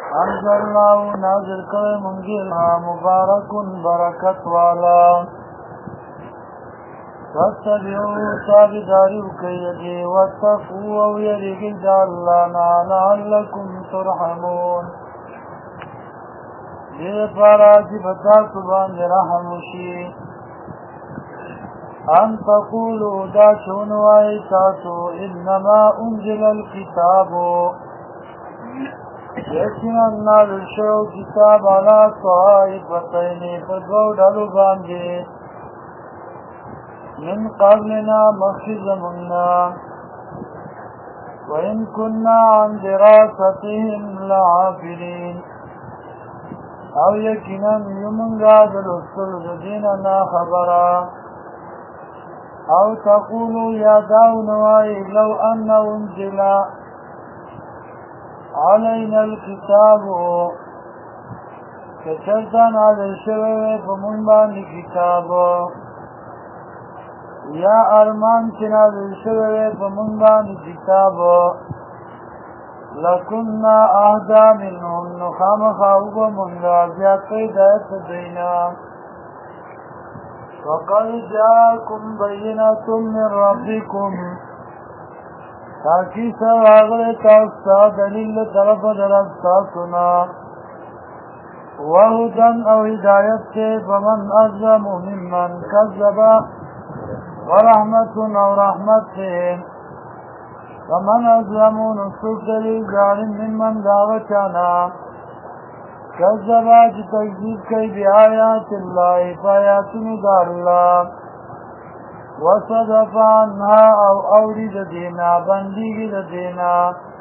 انزلناه نازل کړی مونږ مبارکون برکت والا واتبعوا تابعداري وکړئ واتقوا او یریږئ د الله نه لعلکم ترحمون دې لپاره چې په تاسو باندې رحم وشي ان تقولوا دا چون وایي تاسو انما انزل الكتاب یقینا نازل شوی کتاب علی طائفتین په دوو ډلو باندې من قبلنا مخکې زموږ وإن كنا عن دراستهم لغافلين او یقینا یمونږه د لوستلو د دین نه خبره او تقولوا یا داون وایي لو ان انزل علينا الكتاب کچرته نازل شوی وی په مونږ باندې کتاب یا ارمان چې نازل شوی وی په مونږ باندې کتاب لکنا اهدا منهم نو خامخا وبه مونږه زیات هدایت د دوی وقد جاءكم بينة من ربكم تاکی سر آغل تاستا دلیل طرف درب تاسونا وهدن او ہدایت سے فمن ازم ممن کذب ورحمت او رحمت سے فمن ازم نسوک دلیل ظالم ممن داغچانا کذبا چی تکذیب کئی بی آیات اللہ فآیاتن دا اللہ وصدف عنها او اوری د دینا بندیگی د دینا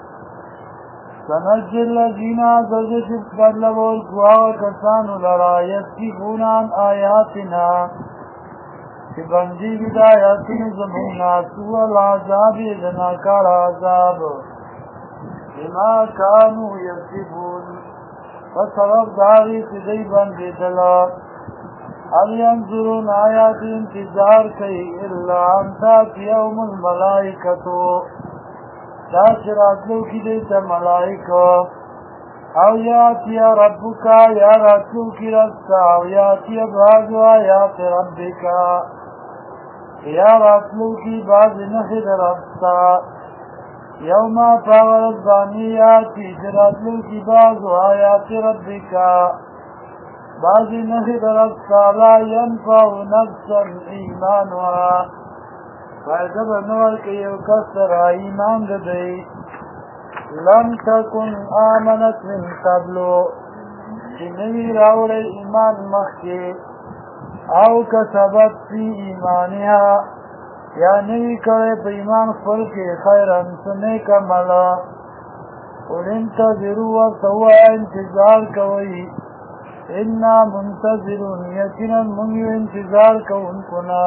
سنجل الذین زجت بدلول کواو کسانو لرا یسکفون عن آیاتنا چی بندیگی دا آیاتن زمونا سوء العذاب دناکار عذاب بما کانو یسکفون فصرف داری سدی بندی دلا هل ينظرون آیات انتظار کئی الا انتات یوم الملائکتو دا چراتلو کی دیتا ملائکو او یاتی ربکا یا راتلو کی رستا او یاتی بعض آیات ربکا یا راتلو کی بعض نخد رستا یوم پاورد بانی یاتی چراتلو کی بعض آیات ربکا بعضی نخی درستا لا ینفع نفسا ایمانها فائدہ بنور که یو کسر ایمان ددئی لم تکن آمنت من قبلو چی نوی راوڑی ایمان مخی او کسبت فی ایمانها یا نوی کرے پا ایمان خلق خیرن سنیک ملا قل انتظروا ورطوا انتظار کوئی انا منتظرون یقینا منگو انتظار کون کنا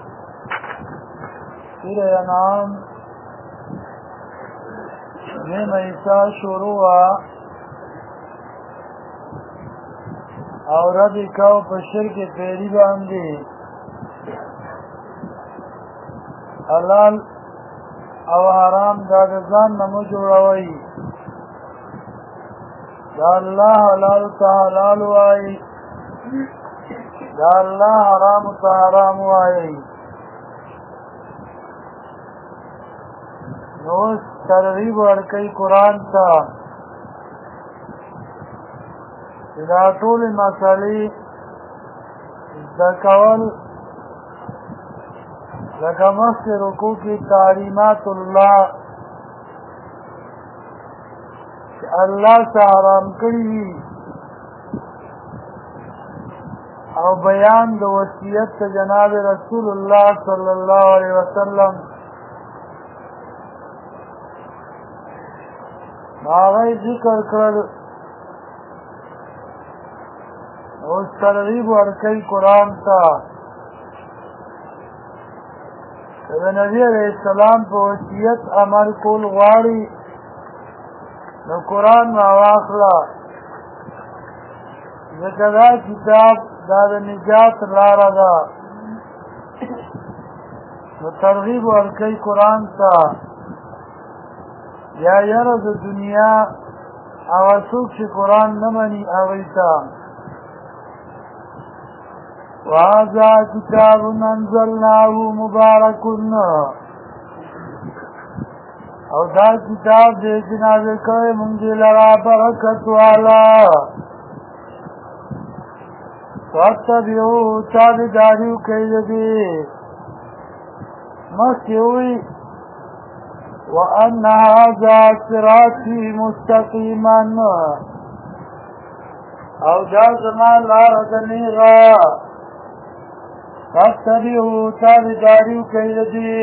سورہ انعام نیم ایسا شروع اور رد کاؤ پشر کے پیری باندی حلال او حرام دادزان نمو جوڑاوئی دا اللہ حلال تا حلال وائی دا اللہ حرام تا حرام وائی نوز ترغیب ورکی قرآن تا دا طول مسئلی دکول لکه مخت رکو کی تعلیمات اللہ اللہ سے حرام کری او بیان د وصیت جناب رسول اللہ صلی اللہ علیہ وسلم باغی ذکر کر او ترغیب ورکی قرآن تا نبی علیہ السلام په وصیت عمل کول غواړي نو قرآن راواخله ځکه دا کتاب دا د نجات لاره ده نو ترغیب ورکوي قرآن ته یا یره د دنیا هغه څوک چې قرآن نه مني هغوی ته وهذا کتاب انزلناه مبارک او دا کتاب دې چې نازل کړی موږ دې لرا برکت والا فاتبعوه تابعداري وکړئ د دې مخکې ووایي وأن هذا صراطي مستقيما او دا زما لاره ده نیغه فاتبعوه تابعداري وکړئ د دې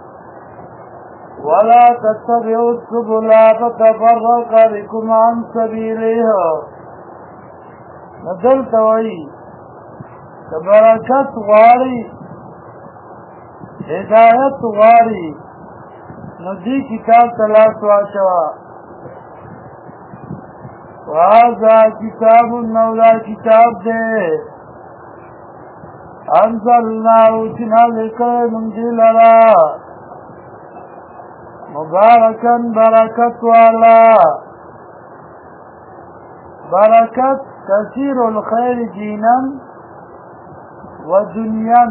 ولا تتبعوا السبل فتفرق بكم عن سبيله دلته وایي که برکت غواړي هدایت غواړي نو دې کتاب ته لاس واچوه وهذا کتاب نو دا کتاب دی انزلناه چې نازل کړی موږ دې لره مبارکن برکت والا برکت کثیر الخیر دینا و دنیا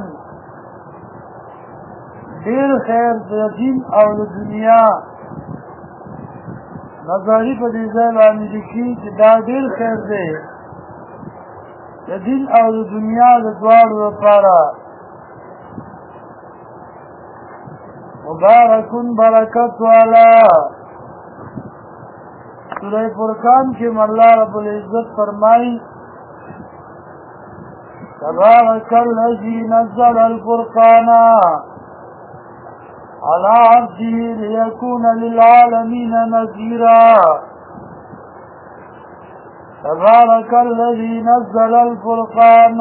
دیر خیر د دین او د دنیا نظری په دې ځای باندې لیکي چې دا ډېر خیر دی د دین او د دنیا د دواړو لپاره مبارکون برکت والا سورہ فرقان کې الله رب العزت فرمایي تبارك الذي نزل الفرقان على عبده ليكون للعالمين نذيرا تبارك الذي نزل الفرقان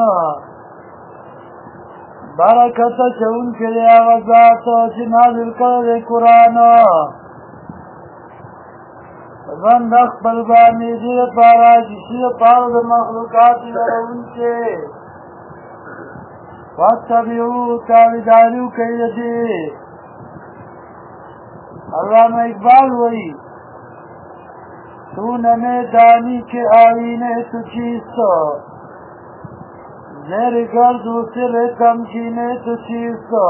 برکت چون کلی آغازات چی نازل کرده قرآن زند اخبر بانی دیر پارا جسی پارد مخلوقاتی ورون کے واتبعو تابداریو کئیدی علامہ اقبال وئی تو نمے دانی کے آئینے تو چیزتا زیر گرد و سر تمکینے تو چیزتا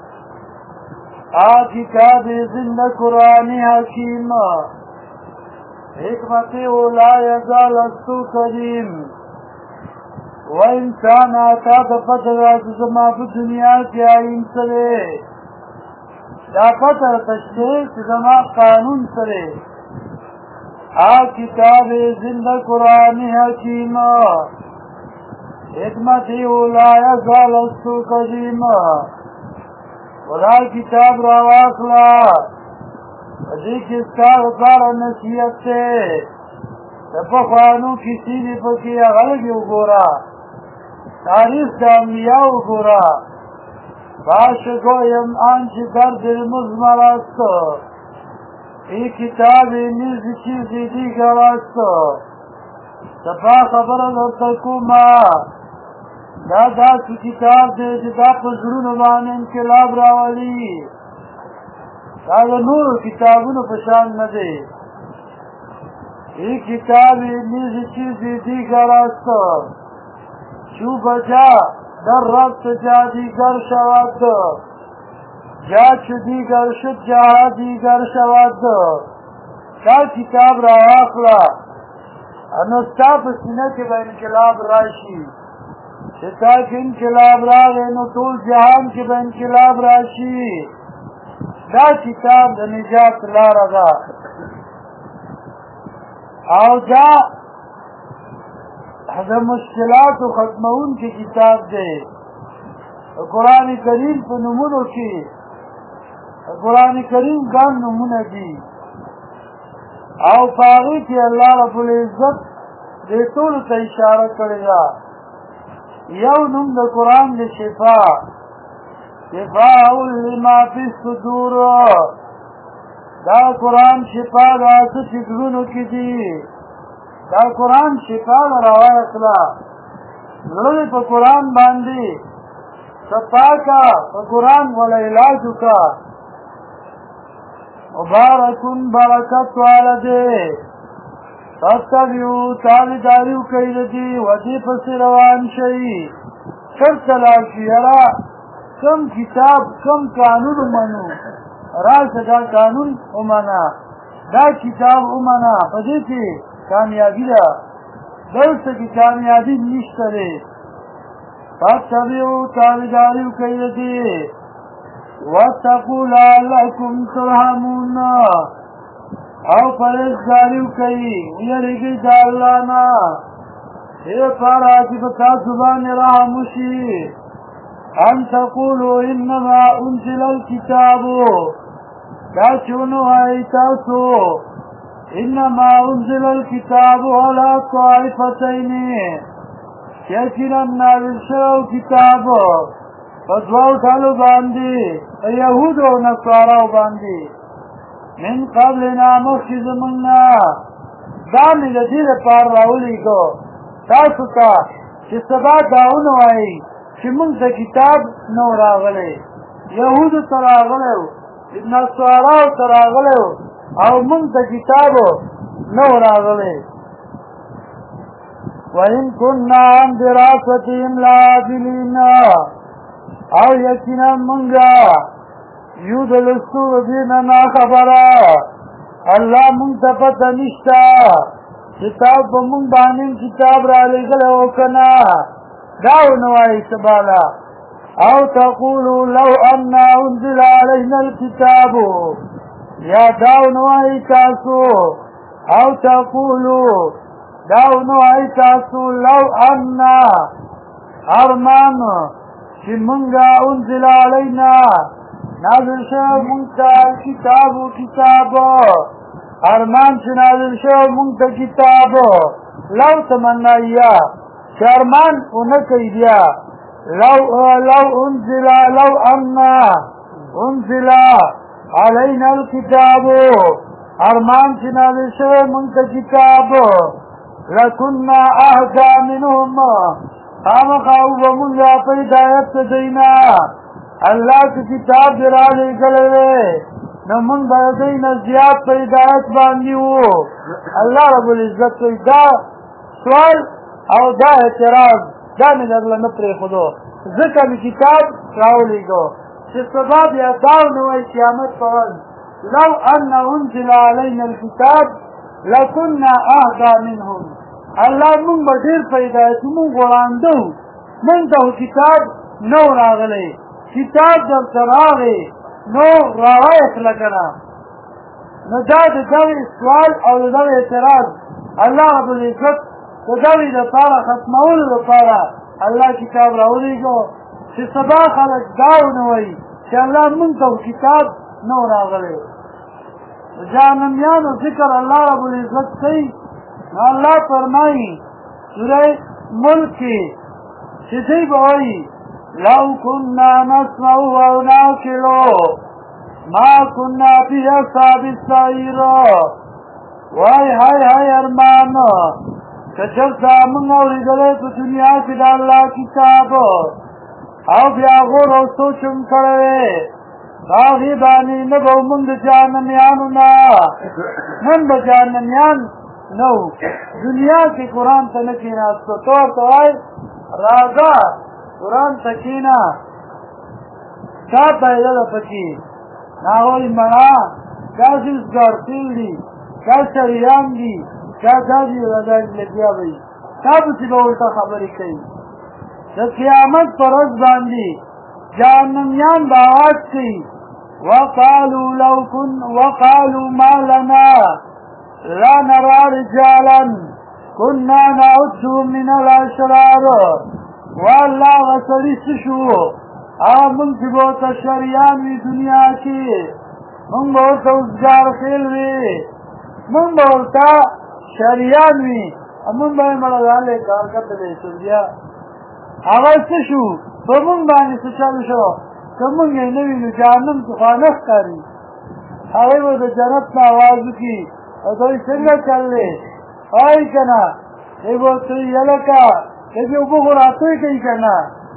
آتی کتاب زندہ قرآنی حکیم حکمت اولا یزال استو کریم و انسان آتا دا پتر آجزما پا دنیا کی آئین سرے دا پتر تشتیق زما قانون سرے کتاب زندہ قرآنی حکیم حکمتی اولا یزال استو کریم ولا کتاب رواقلا دیکھ اس کا وقار نصیحت سے تفخوانو کسی نے پکی اغلقی اگورا تاریخ دا انبیاء اگورا باشکو یم آنچ درد المزمر است ای کتاب نیز چیزی دیگر است تفا خبر درتکو ما دا کی کتاب دے جدا پزرون بان انقلاب راولی دا نور کتابونو پشان نده ای کتاب نیز چیزی دیگر است چو بجا در ربط جا دیگر شود جا چو دیگر شد جا دیگر شود دا کتاب را آخلا انستا پسینه که با انقلاب راشی چتا که انقلاب را غینو طول جهان که با انقلاب راشی دا کتاب د نجات لاره ده او دا د مشکلاتو ختمون کې کتاب دی قرآن کریم په نومونو کې قرآن کریم ګڼ نومونه دي او په هغې کې الله رب العزت دې ټولو ته اشاره کړې ده یو نوم د قرآن د شفا شفاء لما فی الصدور دا قرآن شفا دا څه چې زړونو کې دي دا قرآن شفا ده راواخله زړه په قرآن باندې صفا کا په قرآن ولا علاج وکړه مبارکون برکت والا دی فاتبعوا تابعداریو کوي دي ودي پس روان شي شرطلا شيرا کم کتاب کم قانون منو راځه دا قانون ومنه دا کتاب ومنه په دې کې کامیابی ده دلته کې کامیابی نشته ده فاتبعوا تابعداریو کوي دي واتقوا لعلكم ترحمون او پرهیزګاریو کوي ویریږي د الله نه اے پارا چې په تاسو باندې رحم وشي ان تقولوا انما انزل الكتاب دا چونو آئی تاسو انما انزل الكتاب على طائفتين یقینا نازل شو کتاب فدواو ډلو باندې یهودو او نصاراو باندې من قبلنا مخکې زمونږ دا مې د دې لپاره راولیږو تاسو ته چې سبا دا ونوایي چې موږ د کتاب نو راغلی یهودو ته راغلی نصاراو ته راغلی او موږ د کتابو نو راغلی وَإِن كُنَّا عَنْ دِرَاسَتِهِمْ لَغَافِلِينَ او یقینا منگا یو دلستو دینا نا خبرا اللہ منگ تپتا نشتا کتاب با منگ بانیم کتاب را لگل اوکنا داو نوائی سبالا او تقولو لو انا انزل علینا الكتاب یا داو نوائی تاسو او تقولو داو نوائی تاسو لو انا ارمان چې منگا انزل علینا نازل شو منگتا کتاب ارمان چې نازل شو منگتا کتاب لو تمنایا چې ارمان اونکی بیا لو انا انزل علینا الكتاب ارمان چې نازل شو منگتا کتاب لکنا اهدا منهم خامخاو بمونگا پیدایت دینا اللہ کی کتاب درا لے گلے نمونگ دینا زیاد پیدایت باندیو اللہ رب العزت کوئی دا سوال او دا اعتراض دا من اللہ نپری خودو ذکر بھی کتاب راولی گو چه سباب یا داو نوائی قیامت پرد لو ان انزل علینا الكتاب لکننا اهدا منهم اللہ من بدیر پیدایت من غراندو من دو کتاب نو راغلے کتاب در تراغے نو راغیت لکنا نجاد دوی سوال او دوی اعتراض اللہ رب العزت دوی دپارا ختمول دپارا اللہ کتاب راولی گو چه سبا خلق داو نوئی چه اللہ من دو کتاب نو راغلے جانمیان و ذکر اللہ رب العزت سی اللہ فرمائی سورہ ملک کی چیزی بہائی لو کننا نسمع و ناکلو ما کننا فی اصحاب السعیر وائی ہائی ارمان کچھل سامن اوری دلے تو دنیا کی دا اللہ کتاب او بیا غور او سوچم کرے باغی بانی نبو مند جانمیانو نا من بجانمیان نو دنیا کی قرآن تا نکینا تو تو آئی رازا قرآن تا کینا چا پیدل پکی ناغوی منا چا زیزگار تیل دی چا شریان دی چا جاجی رضای لگیا بی چا بسی باولتا خبری کئی دا قیامت پر از باندی جہنمیان باواز کی وقالوا ما لنا لا نرى رجالا كنا نعدهم من الاشرار والله غسری سشو آمن کی بہت شریان وی دنیا کی من بہت ازگار خیل وی من بہت شریان وی من بہت مردالے کارکت لے سلیا آغاز سشو فمن بانی سچل شو کمن یہ نوی جانم تخانخ کاری آئی وہ جنت نا آوازو کی اور تو سنگا چل لے آئی کنا ایگو تو یلکا لیکن اوپو خوراتوی کئی کنا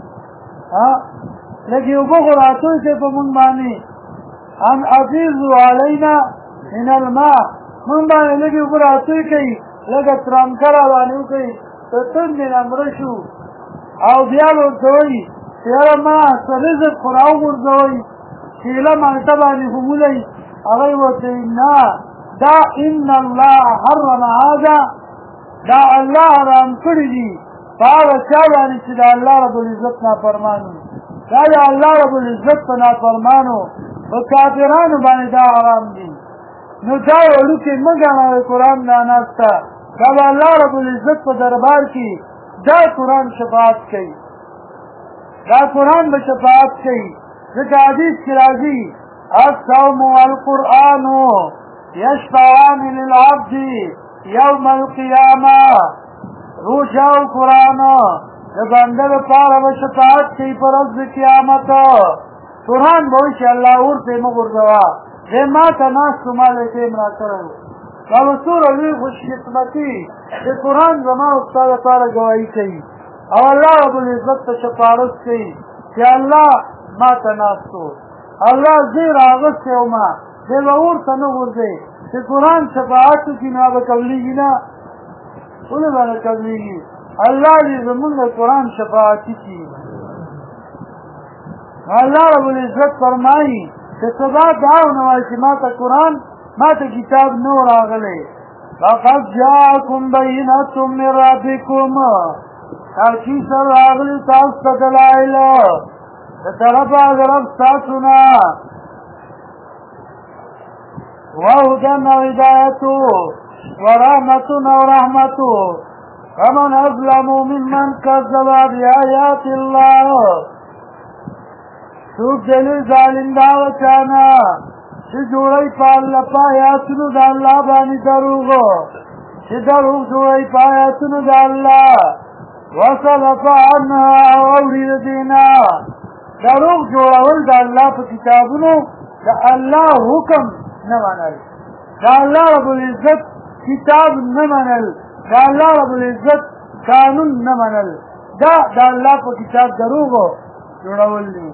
لیکن اوپو خوراتوی سے فمن بانی ان افیزو علینا من الماء من بانی لیکن اوپو خوراتوی کئی لکه ترانکه روانې وکړئ په تندې نه مړه شو او بیا به ورته وایي چې یاره ما څه رزق خو راوغورځوئ کیله مالټه باندې خو مولئ هغه یې ورته نه دا ان الله حرم هذا دا الله حرام کړي دي په هغه چا باندې چې د الله رب العزت نافرمان وي دا د الله رب العزت په نافرمانو په کافرانو باندې دا حرام دي نو دا وړوکې مه ګڼئ قرآن دا ناسته دا د الله رب العزت په دربار کې دا قرآن شفاعت کوي دا قرآن به شفاعت کوي ځکه حدیث کې راځي الصوم والقرآن یشفعان للعبد یوم القیامه روژه او قرآن د بنده لپاره به شفاعت کوي په ورځ د قیامت قرآن به وایي چې الله ورته مه غورځوه دی ما ته ناست و ما له ټیم را کړی و دا به څومره لوی خوشقسمتي چې قرآن زما او ستا لپاره ګواهي کوي او الله رب العزت ته شفاعت کوي چې الله ما ته ناست و الله زه راغستی ومه دی به ورته نه غورځئ چې قرآن شفاعت وکړي نو به قبلېږي نه ولې به نه قبلېږي الله دې زمونږ قرآن شفاعتي کړي الله رب العزت فرمایي چې سبا دا ونه وایي چې ما ته قرآن ما ته کتاب نه و راغلی فقد جاءکم بینة من ربکم تاکي سره راغلي تاسو ته دلایل د طرفه د رب ستاسو نه وهدى وهداية ورحمة ورحمة فمن أظلم ممن كذب بآيات الله څوک دلی ظالم دا وچانا چې جوړی په الله په آیاتونو د الله باندې دروغ چې دروغ جوړی په آیاتونو د الله وصرف عنها اوړي د دینا دروغ جوړول د الله په کتابونو د الله حکم نه منل د الله رب العزت کتاب نه منل د الله رب العزت قانون نه منل دا د الله په کتاب دروغ جوړول دي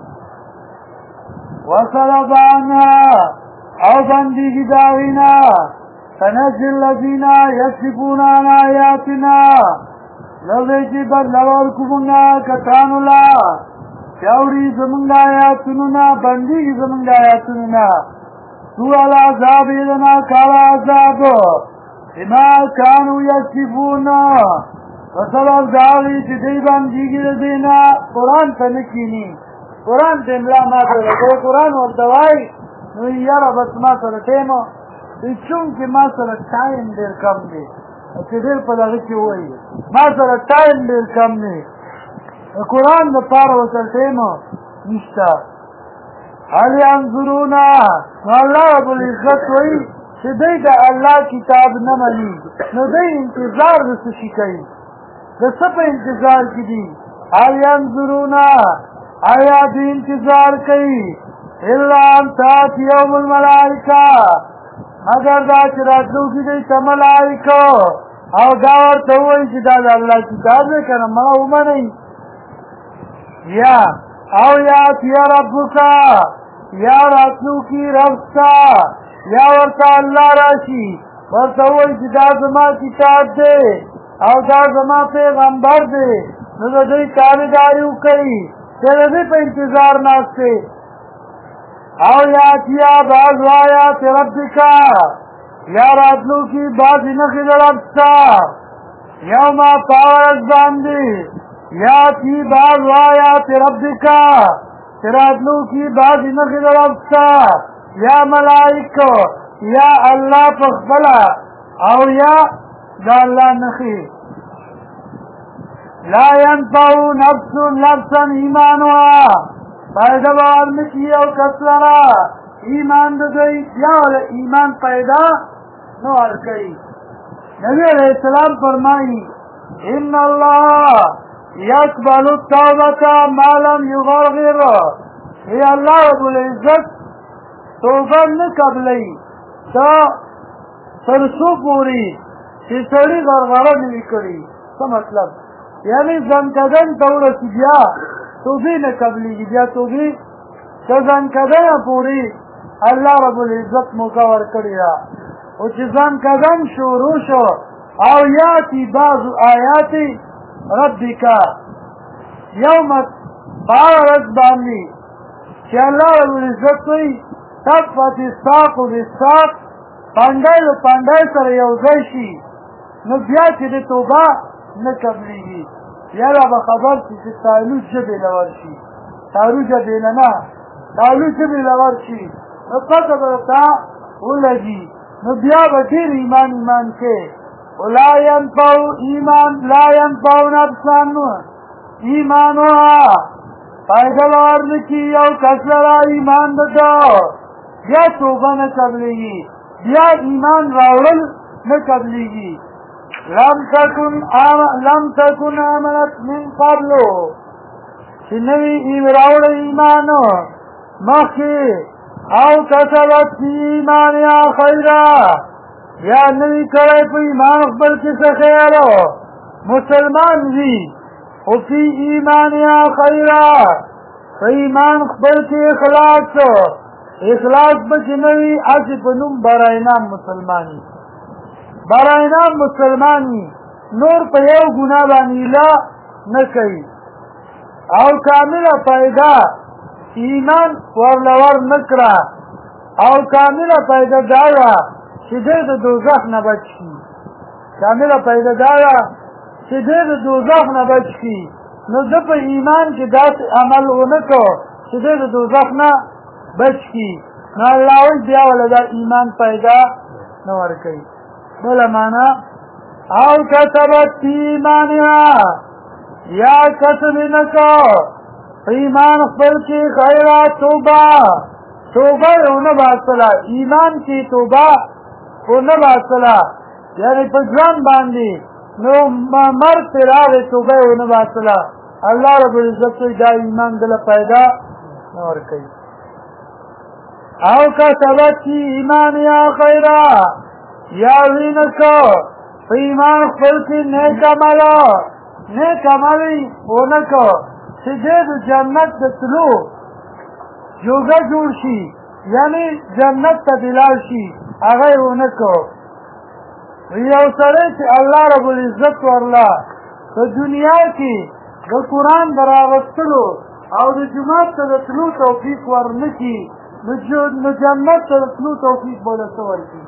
وصرف عنها او بندگی داغینا تنزل الذین یکذبون عن آیاتنا لوی چې بدلور کومنګا کتانو لا چاوړي زمونږ آیاتونو نه بندگی زمونږ آیاتونو نه سوء العذاب لنا کار عذاب بما كانوا یکذبون وسبب داغی چې دی بندگی دینا قرآن ته نه کینی قرآن ته املا ماته لګو قرآن ورته وایي نو یاره بس ما سره ټایم چونکې ما سره ټایم ډېر کم دی چې ډېر په دغه کې ووایي ما سره ټایم ډېر کم دی د قرآن دپاره ورسره ټایم نشته هل ینظرون نو الله رب العزت وایي چې دوی د الله کتاب نه مني نو دوی انتظار د څه شي کوي د څه په انتظار کې دي هل ینظرون آیا دوی انتظار کوي الا ان تاتي يوم الملائکه مگر دا چې راتلونکي دی ته ملائکه او دا ورته ووایي چې دا د الله کتاب دی که نه مړه ومنئ یا او یاتي ربک یا راتلونکي رب ستا یا ورته الله راشي ورته ووایي چې دا زما کتاب دی او دا زما پیغمبر دی نو د دوی تابعداري وکړئ چې د دوی په انتظار ناست دی او یاتیا بعض آیات ربکا یا راتلو کی بعضی نخی ربستا یوما پاورت باندی یاتی بعض آیات ربکا راتلو کی بعضی نخی ربستا یا ملائکو یا اللہ پخبلا او یا دا اللہ نخی لا ينفعو نفس نفسا ایمانوها فائدہ بار نکی او کس لرا ایمان ددوی یا ایمان پیدا نو ارکی نبی علیہ السلام فرمائی ان اللہ یقبل التوبة ما لم یغرغر ای اللہ رب العزت توبہ نقبلی تا سرسو پوری چی سڑی غرغرہ نوی کری سا مطلب یعنی زنکدن تورسی بیا توبه نه قبلیږي بیا توبه که ځانکدنه پورې الله رب العزت موقع ورکړې ده او چې ځانکدن شروع شو او یاتی بعض آیات ربک یوم بارد باندې چې الله رب العزت وی تفت الساق بالساق پانډای له پانډای سره یو ځای شي نو بیا چې د توبه نه قبلېږي بیا به خبر شي چې تعالو ژبې له ورشي تعالو ژبې نه تعالو ژبې له ورشي نو پته به ورته ولګي نو بیا به ډېر ایمان کې لا ينفع نفسا ایمانها فائدہ ورنکی یو کس لرا ایمان دتا بیا توبه نه قبلېږي بیا ایمان راوړل نه قبلېږي لم تكن آمنت من قبلو چې نوی راوړل ایمان مخکې او کسبت فی ایمانها خیرا یا نوی کړی په ایمان خپل کې څه خیر مسلمان وي او فی ایمانها خیرا په ایمان خپل کې اخلاص به نوی اسی په نوم براینام مسلمانی نور په یو ګناه باندې لا نه کوي او کامله فائدہ ایمان ورلور نکړه او کامله فائدہ دا چې د دوزخ نه بچ شي کامله فائدہ دا چې د دوزخ نه بچ شي نو د په ایمان کې داسې عمل ونکړو چې د دوزخ نه بچ شي نو الله بیا ولا دا ایمان فائدہ نه ورکوي بله معنا او کسبت فی ایمانها یا کسب نکو ایمان خپل کې خیرا توبه ونه باطله ایمان کې توبه ونه باطله یعنی په ځان باندې نو مرګ پر راغی توبه ونه باطله الله رب العزت دا ایمان دله پیدا نه ورکوي او کسبت فی ایمانها خیرا یا وینکو په ایمان خپل کې نیک عمل ونکو چې د جنت د تلو جوګه جوړ شي یعنی جنت ته دلال شي هغه ونکو یو سره چې الله رب العزت ورلا په دنیا کې د قرآن براغستلو او د جماعت ته د تلو توفیق ورنکي نو جنت ته د تلو توفیق بوله څه ورکي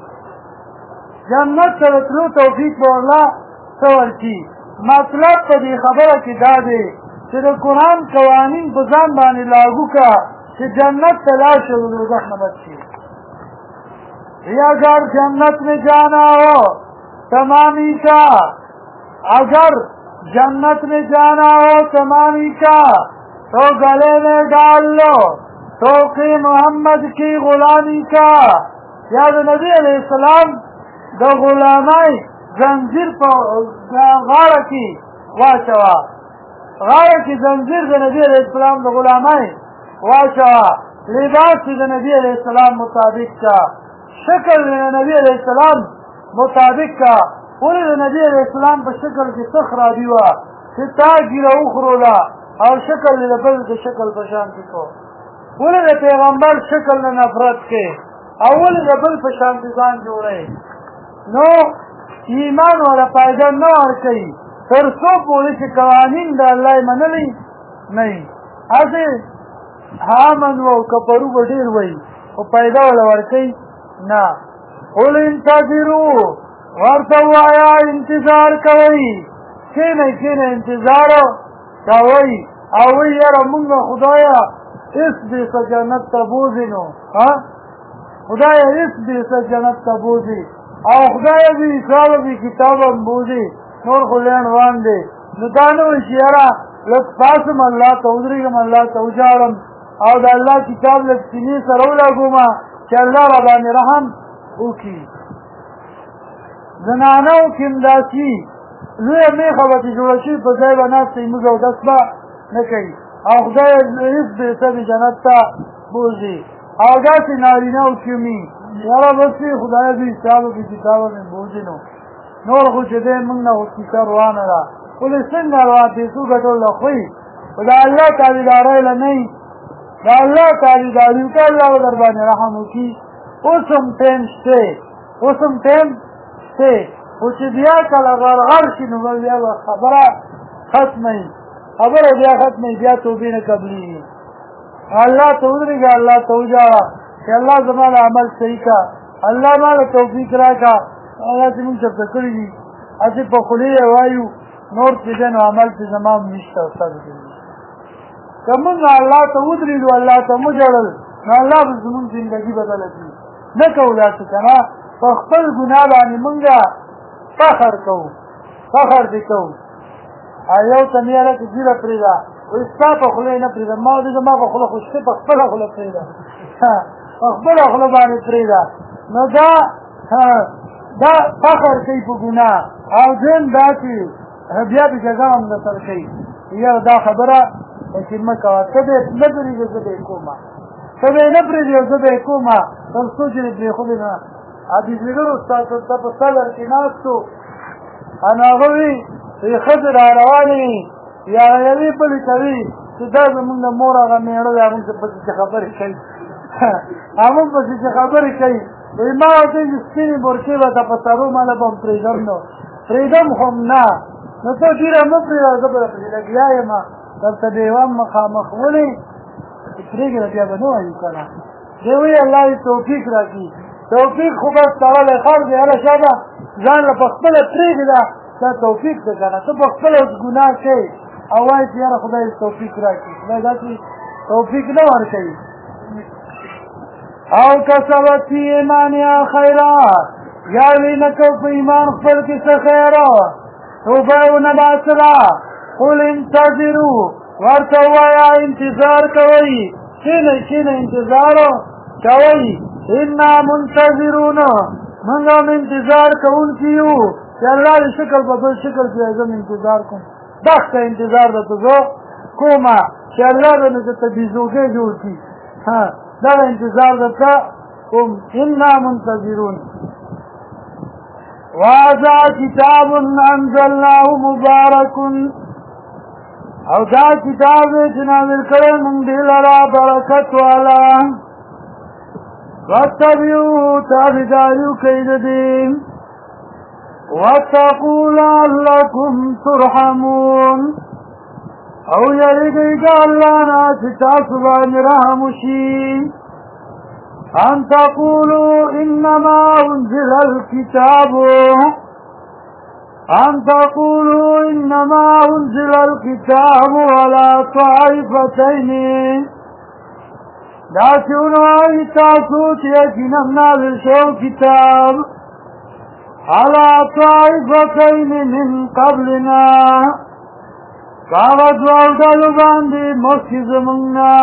جنت ته د تلو توفیق بوله څه ورکي مطلب په دې خبره کې دا دی چې د قرآن قوانین په ځان باندې لاګو کړه چې جنت ته لاړ شي نو دوزخ نه بچ شي اگر جنت میں جانا ہو تمامی کا اگر جنت میں جانا ہو تمامی کا تو گلے میں ڈال لو توقی محمد کی غلامی کا یا نبی علیہ السلام د غلامی زنجیر په غاړه کې واچوه غاړه کې زنجیر د نبی علیہ السلام د غلامی واچوه لباس د نبی علیہ السلام مطابق کا شکل د نبی علیہ السلام مطابق کا ولې د نبی علیہ السلام په شکل کې څه خرابي وه چې تا ګیره وخوروله او شکل د بل د شکل په شان کې کو ولې د پیغمبر شکل نه نفرت کې او ولې د بل په شان کې ځان جوړی نو ایمان ولا فایده نه ورکوي تر څو پورې چې قوانین د الله یې منلی نه وي هسې آمنو او کفرو به ډېر وایي خو فایده ولا ورکوي نه قل انتظروا ورته ووایه انتظار کوئ کښېنئ انتظار کوئ او وایي یاره مونږ خدایه اس بیسه جنت ته بوځي نو خدایه اس بیسه جنت ته بوځي او خدایه بي حساب بي کتاب هم بوځي نور خو لین روان دی نو دا نه وایي چې یاره لږ پاسم الله ته ودرېږم الله ته وژاړم او د الله کتاب لږ سینې سره ولګومه چې الله را باندې رحم وکړي زنانو کې هم داسې لویه میخه به چې جوړه شي په ځای به ناستې موږ اودس به نه کوي او خدای هېڅ بېسبې جنت ته بوځي او داسې نارینهو کې مي یاره بس خدای بې حسابه بې کتابه مې بوځي نو نور خو چې دی موږ نه خو کیسه روانه ده ولې څنګه روان پیسو ګټل له خوی خو د الله تابعدارۍ له نه وي د الله تابعداري وکړه الله به در باندې رحم وکړي اوس هم ټایم شته خو چې بیا کله غرغر شي نو بیا به خبره ختموي خبره بیا ختموي بیا توبې نه قبلېږي الله ته ودرېږه الله ته وژاړه چې الله زما د عمل صحیح کا الله ما له توفیق راکړه هغه چې موږ چېرته کړي دي هسې په خولې یې وایو نور چې دی نو عمل چې زما هم نشته استاد که موږ الله ته ودرېږو الله ته وژړل نو الله به زموږ زندګي بدله کړي نه کوو داسې که نه په خپل ګناه باندې موږ فخر کوو فخر دې کوو یو ته مې هلکه ږیره پرېږده وایي ستا په خوله یې نه پرېږده ما ورته زما په خوله خو شته په خپله خوله پرېږده په خپله خوله باندې پرېږده نو دا فخر کوي په ګناه او دویم دا چې بیا د جزا هم نه سر کوي یاره دا خبره چې مه کوه ته به نه پرېږدې زه به یې کومه ته به یې نه پرېږدې زه به یې کومه تر څو چې دې پرېښودې نه حدیثګرو ستا په صدر کې ناست و نو هغه وي ښځې را روانې وي یا یوې بلې کوي چې دا زمونږ د مور هغه مېړه دی هغوی پسې چې خبرې کوي هغوی پسې چې خبرې کوي وایي ما ورته وایي سپینې بورچې به ته په سرو ماله به هم پرېږدم نو پرېږدم خو هم نه نو ته ډېره مه پرېږده زه به پسې لګیا یم درته ډېوه مخامخ ولې چې پرېږده بیا به نه وایو که نه دی وایي الله دې توفیق راکړي توفیق خو بس تړلی خر دی هله شابه ځان له په خپله پرېږده دا توفیق ده که نه ته په خپله ګناه کوې او وایې چې یاره خدای دې توفیق راکړي خدای داسې توفیق نه ورکوي او کسبت فی ایمانها خیرات یا وی نه کو په ایمان خپل کې څه خیر توبه ونه باسره قل انتظروا ورته ووایه انتظار کوئ کښېنئ انتظار کوئ انا منتظرون موږ هم انتظار کوونکي یو چې الله د شکل په بل شکل کې زه انتظار کوم دغه انتظار درته زه کومه چې الله به مې درته بیزوګۍ جوړ کړي دغه انتظار درته کوم انا منتظرون وهذا کتاب انزلناه مبارک او دا کتاب دی چې نازل کړی موږ دې لره برکت والا واتبعوه تابعداري وکړئ د دې واتقوا لعلکم ترحمون او یریږئ د الله نه چې تاسو باندې رحم وشي ان تقولوا انما انزل الكتاب على طائفتين دا چې ونوایي تاسو چې یقینا نازل شوی کتاب على طائفتين من قبلنا هغه دوه ډلو باندې مخکې زموږ نه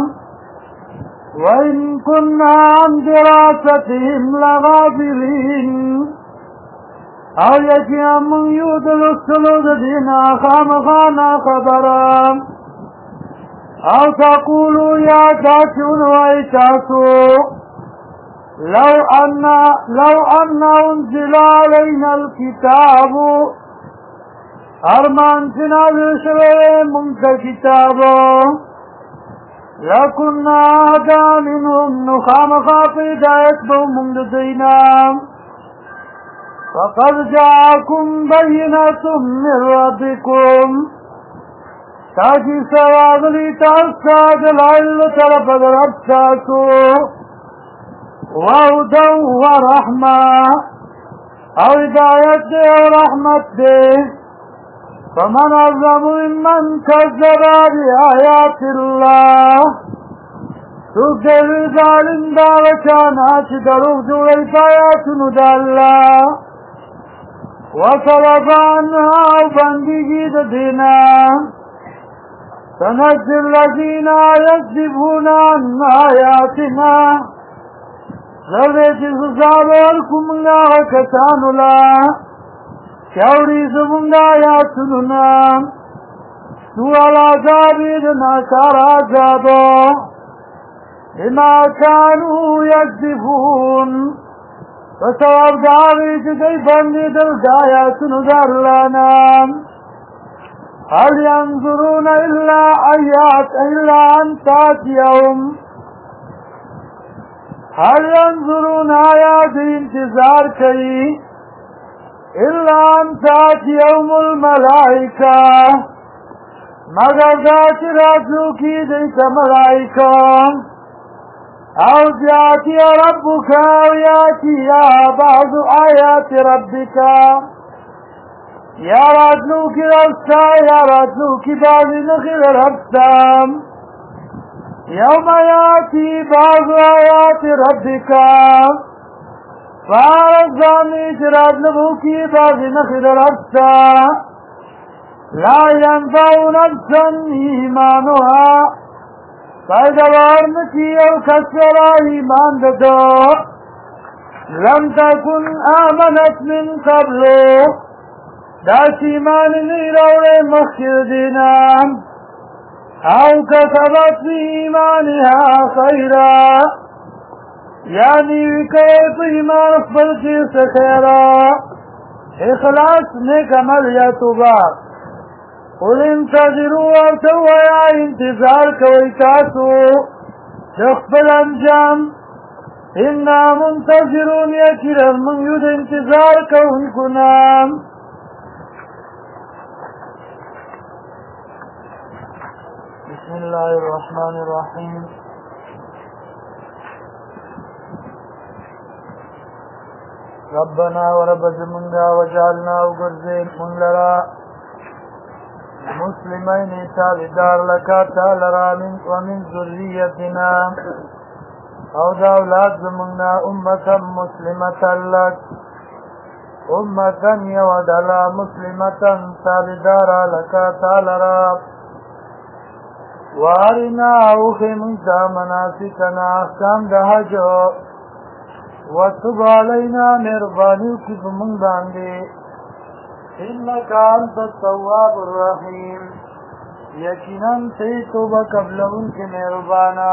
وإن كنا عن دراستهم لغافلين او یقینا موږ یو د لوستلو د دې نه خامخا ناخبره او تقولوا یا تاسو ونوایي تاسو لو ان انزل علينا الكتاب ارمان چې نازل شوی موږ ته کتاب لکنا هدى منهم نو خامخا په هدایت به موږ د دوی نه فقد جاءكم بينة من ربكم تاکي سراغلی تاستا دلائل طرف درب تاسو وهدى ورحمة او هدایت دے ورحمت دے فمن اظلم ممن كذب بآيات الله سوک دل ظالم دا وچانا چی دروغ جوڑی پایاتونو دا اللہ وصرف عنها او بندگی دا دینا سنجزي الذين يكذبون عن آياتنا زرده چی سزاب ورکم گا وکتانو لا چاوری زمونگا آیاتونونا سوء العذاب دناکار عذابو بما كانوا يكذبون فسواب داغی چکی بندی دل آیاتونو در لانا هل ينظرون إلا أن تأتيهم هل ينظرون آيات انتظار کئی إلا أن تأتيهم الملائكة مگر ذات راتلو کی دیتا ملائکہ او جاتی ربک او یاتی بعض آیات ربک یا راتلو کی رستا یا راتلو کی بعض نخل ربتا یوم یاتی بعض آیات ربک فارزامی راتلو کی بعض نخل ربتا لا ينفع نفسا إيمانها فإدوار نكي الكسر إيمان ددو لم تكن آمنت من قبل داس إيمان نيرور مخير دينام أو كسبت في إيمانها خيرا يعني كيف إيمان أخبر كيس خيرا إخلاص نيك عمل يا توبا قل انتظروا ورتوا يا انتظار کوي تاسو تخبل انجام انا منتظرون يكرا من يد انتظار کوونکو نام بسم الله الرحمن الرحيم ربنا ورب زمنگا وجعلنا وغرزين من لرا مسلمين تابدار لك تعالى ومن ذريتنا او دا اولاد زمنا امة مسلمة لك امة يودلا مسلمة تابدار لك تعالى وارنا اوخي منتا مناسكنا احكام دهجو وتب علينا مهرباني كيف من باندي إنك أنت التواب الرحيم يقينا سيتوب قبلهم كمهربانا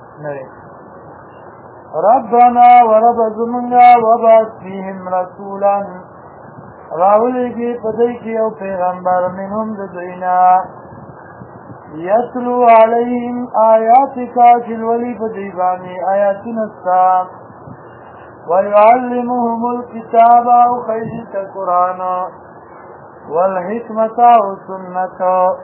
ربنا ورب زمنا وبعث فيهم رسولا راولي پديك او پیغمبر منهم ددوینا يتلو عليهم آياتك كالولي پديباني آياتنا السام ويعلمهم الكتاب او خيجت قرآن والحكمة والسنة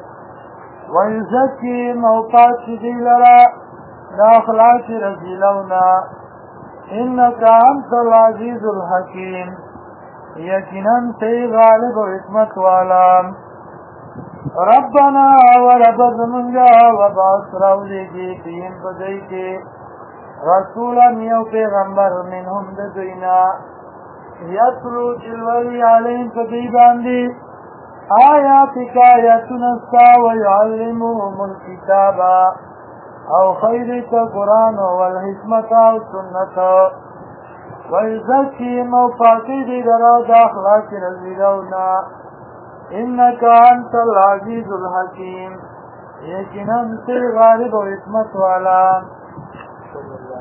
ويزكيهم اوقات شديلرا داخلات رجلونا إنك أنت العزيز الحكيم يقينا سي غالب وحكمة والام ربنا ورب زمنگا وبعث راوليگي فيهم بديكي رسولا يو پیغمبر منهم ددوینا يتلو جلولی عليهم فديبان دي آياتك آياتنستا ويعلمهم الكتاب او خيرك قرآن والحكمة والسنة ويزكيهم او فاقد درا داخلات رزيلونا إنك أنت العزيز الحكيم يقينا سي غالب وحكمة والا